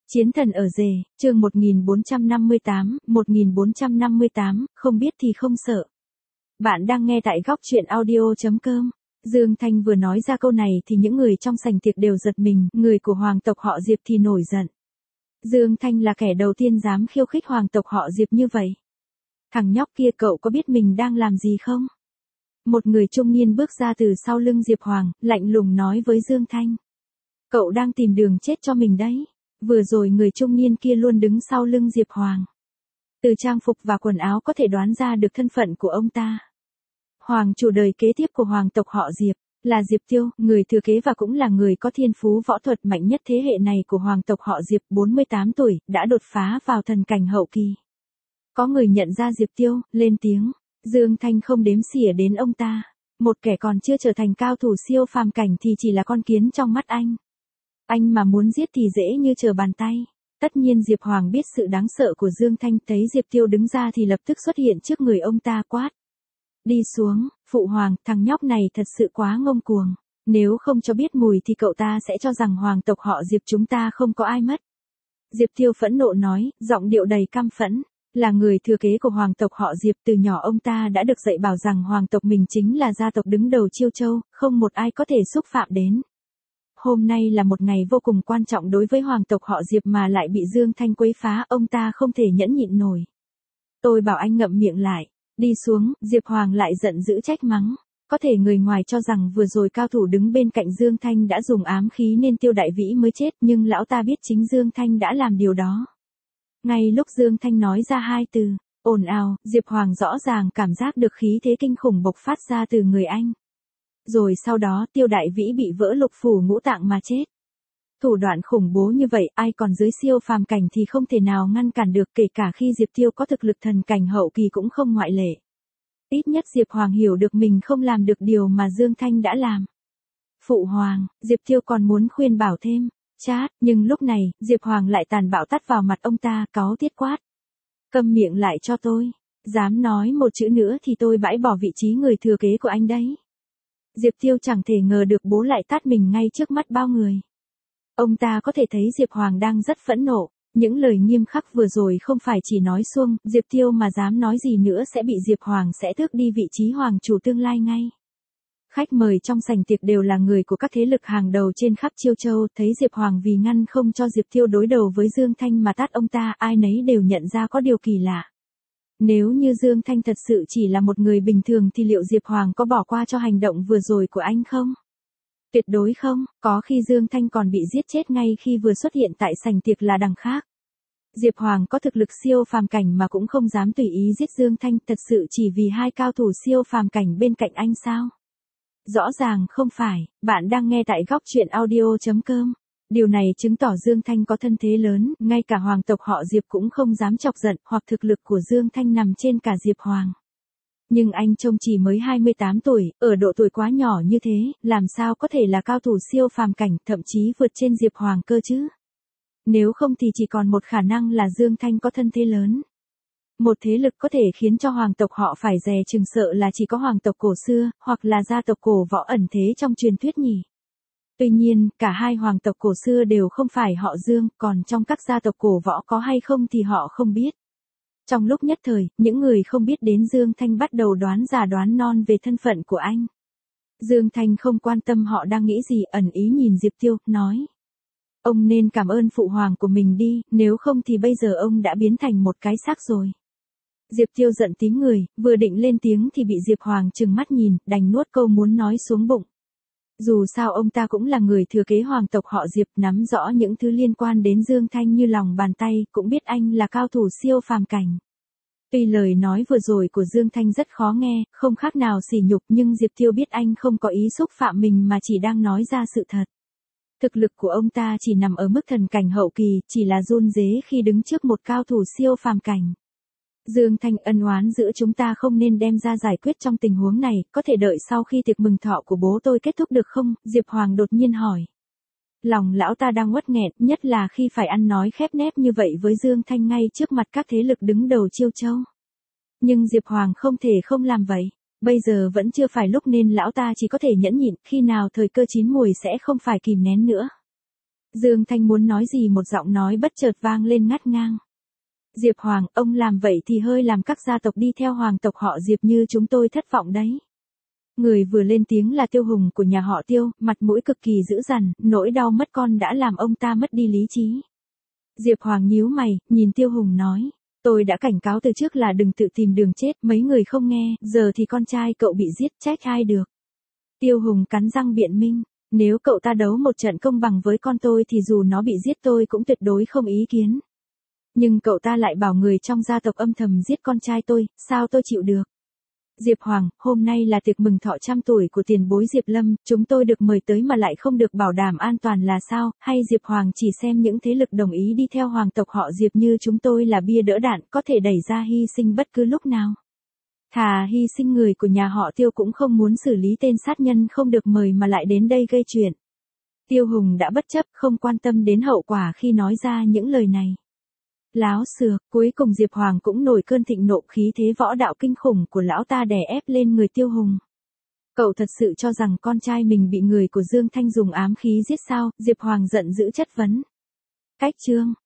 Chiến thần ở rể, chương 1458, không biết thì không sợ. Bạn đang nghe tại góc truyện audio.com. Dương Thanh vừa nói ra câu này thì những người trong sảnh tiệc đều giật mình, người của hoàng tộc họ Diệp thì nổi giận. Dương Thanh là kẻ đầu tiên dám khiêu khích hoàng tộc họ Diệp như vậy. Thằng nhóc kia, cậu có biết mình đang làm gì không? Một người trung niên bước ra từ sau lưng Diệp Hoàng, lạnh lùng nói với Dương Thanh. Cậu đang tìm đường chết cho mình đấy. Vừa rồi người trung niên kia luôn đứng sau lưng Diệp Hoàng. Từ trang phục và quần áo có thể đoán ra được thân phận của ông ta. Hoàng chủ đời kế tiếp của hoàng tộc họ Diệp, là Diệp Tiêu, người thừa kế và cũng là người có thiên phú võ thuật mạnh nhất thế hệ này của hoàng tộc họ Diệp, 48 tuổi, đã đột phá vào thần cảnh hậu kỳ. Có người nhận ra Diệp Tiêu, lên tiếng. Dương Thanh không đếm xỉa đến ông ta. Một kẻ còn chưa trở thành cao thủ siêu phàm cảnh thì chỉ là con kiến trong mắt anh. Anh mà muốn giết thì dễ như trở bàn tay. Tất nhiên Diệp Hoàng biết sự đáng sợ của Dương Thanh, thấy Diệp Tiêu đứng ra thì lập tức xuất hiện trước người ông ta quát. Đi xuống, phụ hoàng, thằng nhóc này thật sự quá ngông cuồng. Nếu không cho biết mùi thì cậu ta sẽ cho rằng hoàng tộc họ Diệp chúng ta không có ai mất. Diệp Tiêu phẫn nộ nói, giọng điệu đầy căm phẫn. Là người thừa kế của hoàng tộc họ Diệp, từ nhỏ ông ta đã được dạy bảo rằng hoàng tộc mình chính là gia tộc đứng đầu Chiêu Châu, không một ai có thể xúc phạm đến. Hôm nay là một ngày vô cùng quan trọng đối với hoàng tộc họ Diệp mà lại bị Dương Thanh quấy phá, ông ta không thể nhẫn nhịn nổi. Tôi bảo anh ngậm miệng lại, đi xuống, Diệp Hoàng lại giận dữ trách mắng. Có thể người ngoài cho rằng vừa rồi cao thủ đứng bên cạnh Dương Thanh đã dùng ám khí nên Tiêu Đại Vĩ mới chết, nhưng lão ta biết chính Dương Thanh đã làm điều đó. Ngay lúc Dương Thanh nói ra hai từ, ồn ào, Diệp Hoàng rõ ràng cảm giác được khí thế kinh khủng bộc phát ra từ người anh. Rồi sau đó Tiêu Đại Vĩ bị vỡ lục phủ ngũ tạng mà chết. Thủ đoạn khủng bố như vậy, ai còn dưới siêu phàm cảnh thì không thể nào ngăn cản được, kể cả khi Diệp Tiêu có thực lực thần cảnh hậu kỳ cũng không ngoại lệ. Ít nhất Diệp Hoàng hiểu được mình không làm được điều mà Dương Thanh đã làm. Phụ hoàng, Diệp Tiêu còn muốn khuyên bảo thêm. Chát, nhưng lúc này, Diệp Hoàng lại tàn bạo tắt vào mặt ông ta, cáu tiết quát. Câm miệng lại cho tôi. Dám nói một chữ nữa thì tôi bãi bỏ vị trí người thừa kế của anh đấy. Diệp Tiêu chẳng thể ngờ được bố lại tát mình ngay trước mắt bao người. Ông ta có thể thấy Diệp Hoàng đang rất phẫn nộ. Những lời nghiêm khắc vừa rồi không phải chỉ nói suông, Diệp Tiêu mà dám nói gì nữa sẽ bị Diệp Hoàng sẽ tước đi vị trí hoàng chủ tương lai ngay. Khách mời trong sảnh tiệc đều là người của các thế lực hàng đầu trên khắp Chiêu Châu, thấy Diệp Hoàng vì ngăn không cho Diệp Tiêu đối đầu với Dương Thanh mà tát ông ta, ai nấy đều nhận ra có điều kỳ lạ. Nếu như Dương Thanh thật sự chỉ là một người bình thường thì liệu Diệp Hoàng có bỏ qua cho hành động vừa rồi của anh không? Tuyệt đối không, có khi Dương Thanh còn bị giết chết ngay khi vừa xuất hiện tại sảnh tiệc là đằng khác. Diệp Hoàng có thực lực siêu phàm cảnh mà cũng không dám tùy ý giết Dương Thanh, thật sự chỉ vì hai cao thủ siêu phàm cảnh bên cạnh anh sao? Rõ ràng không phải, bạn đang nghe tại góc truyện audio.com. Điều này chứng tỏ Dương Thanh có thân thế lớn, ngay cả hoàng tộc họ Diệp cũng không dám chọc giận, hoặc thực lực của Dương Thanh nằm trên cả Diệp Hoàng. Nhưng anh trông chỉ mới 28 tuổi, ở độ tuổi quá nhỏ như thế, làm sao có thể là cao thủ siêu phàm cảnh, thậm chí vượt trên Diệp Hoàng cơ chứ? Nếu không thì chỉ còn một khả năng là Dương Thanh có thân thế lớn. Một thế lực có thể khiến cho hoàng tộc họ phải dè chừng sợ là chỉ có hoàng tộc cổ xưa, hoặc là gia tộc cổ võ ẩn thế trong truyền thuyết nhỉ. Tuy nhiên, cả hai hoàng tộc cổ xưa đều không phải họ Dương, còn trong các gia tộc cổ võ có hay không thì họ không biết. Trong lúc nhất thời, những người không biết đến Dương Thanh bắt đầu đoán già đoán non về thân phận của anh. Dương Thanh không quan tâm họ đang nghĩ gì, ẩn ý nhìn Diệp Tiêu, nói. Ông nên cảm ơn phụ hoàng của mình đi, nếu không thì bây giờ ông đã biến thành một cái xác rồi. Diệp Tiêu giận tím người, vừa định lên tiếng thì bị Diệp Hoàng trừng mắt nhìn, đành nuốt câu muốn nói xuống bụng. Dù sao ông ta cũng là người thừa kế hoàng tộc họ Diệp, nắm rõ những thứ liên quan đến Dương Thanh như lòng bàn tay, cũng biết anh là cao thủ siêu phàm cảnh. Tuy lời nói vừa rồi của Dương Thanh rất khó nghe, không khác nào sỉ nhục, nhưng Diệp Tiêu biết anh không có ý xúc phạm mình mà chỉ đang nói ra sự thật. Thực lực của ông ta chỉ nằm ở mức thần cảnh hậu kỳ, chỉ là run rế khi đứng trước một cao thủ siêu phàm cảnh. Dương Thanh, ân oán giữa chúng ta không nên đem ra giải quyết trong tình huống này, có thể đợi sau khi tiệc mừng thọ của bố tôi kết thúc được không? Diệp Hoàng đột nhiên hỏi. Lòng lão ta đang uất nghẹn, nhất là khi phải ăn nói khép nép như vậy với Dương Thanh ngay trước mặt các thế lực đứng đầu Chiêu Châu. Nhưng Diệp Hoàng không thể không làm vậy. Bây giờ vẫn chưa phải lúc nên lão ta chỉ có thể nhẫn nhịn, khi nào thời cơ chín muồi sẽ không phải kìm nén nữa. Dương Thanh muốn nói gì một giọng nói bất chợt vang lên ngắt ngang. Diệp Hoàng, ông làm vậy thì hơi làm các gia tộc đi theo hoàng tộc họ Diệp như chúng tôi thất vọng đấy. Người vừa lên tiếng là Tiêu Hùng của nhà họ Tiêu, mặt mũi cực kỳ dữ dằn, nỗi đau mất con đã làm ông ta mất đi lý trí. Diệp Hoàng nhíu mày, nhìn Tiêu Hùng nói. Tôi đã cảnh cáo từ trước là đừng tự tìm đường chết, mấy người không nghe, giờ thì con trai cậu bị giết, trách ai được. Tiêu Hùng cắn răng biện minh. Nếu cậu ta đấu một trận công bằng với con tôi thì dù nó bị giết tôi cũng tuyệt đối không ý kiến. Nhưng cậu ta lại bảo người trong gia tộc âm thầm giết con trai tôi, sao tôi chịu được? Diệp Hoàng, hôm nay là tiệc mừng thọ 100 tuổi của tiền bối Diệp Lâm, chúng tôi được mời tới mà lại không được bảo đảm an toàn là sao? Hay Diệp Hoàng chỉ xem những thế lực đồng ý đi theo hoàng tộc họ Diệp như chúng tôi là bia đỡ đạn, có thể đẩy ra hy sinh bất cứ lúc nào? Thà hy sinh người của nhà họ Tiêu cũng không muốn xử lý tên sát nhân không được mời mà lại đến đây gây chuyện. Tiêu Hùng đã bất chấp, không quan tâm đến hậu quả khi nói ra những lời này. Láo xược, cuối cùng Diệp Hoàng cũng nổi cơn thịnh nộ, khí thế võ đạo kinh khủng của lão ta đè ép lên người Tiêu Hùng. Cậu thật sự cho rằng con trai mình bị người của Dương Thanh dùng ám khí giết sao? Diệp Hoàng giận dữ chất vấn. Cách chương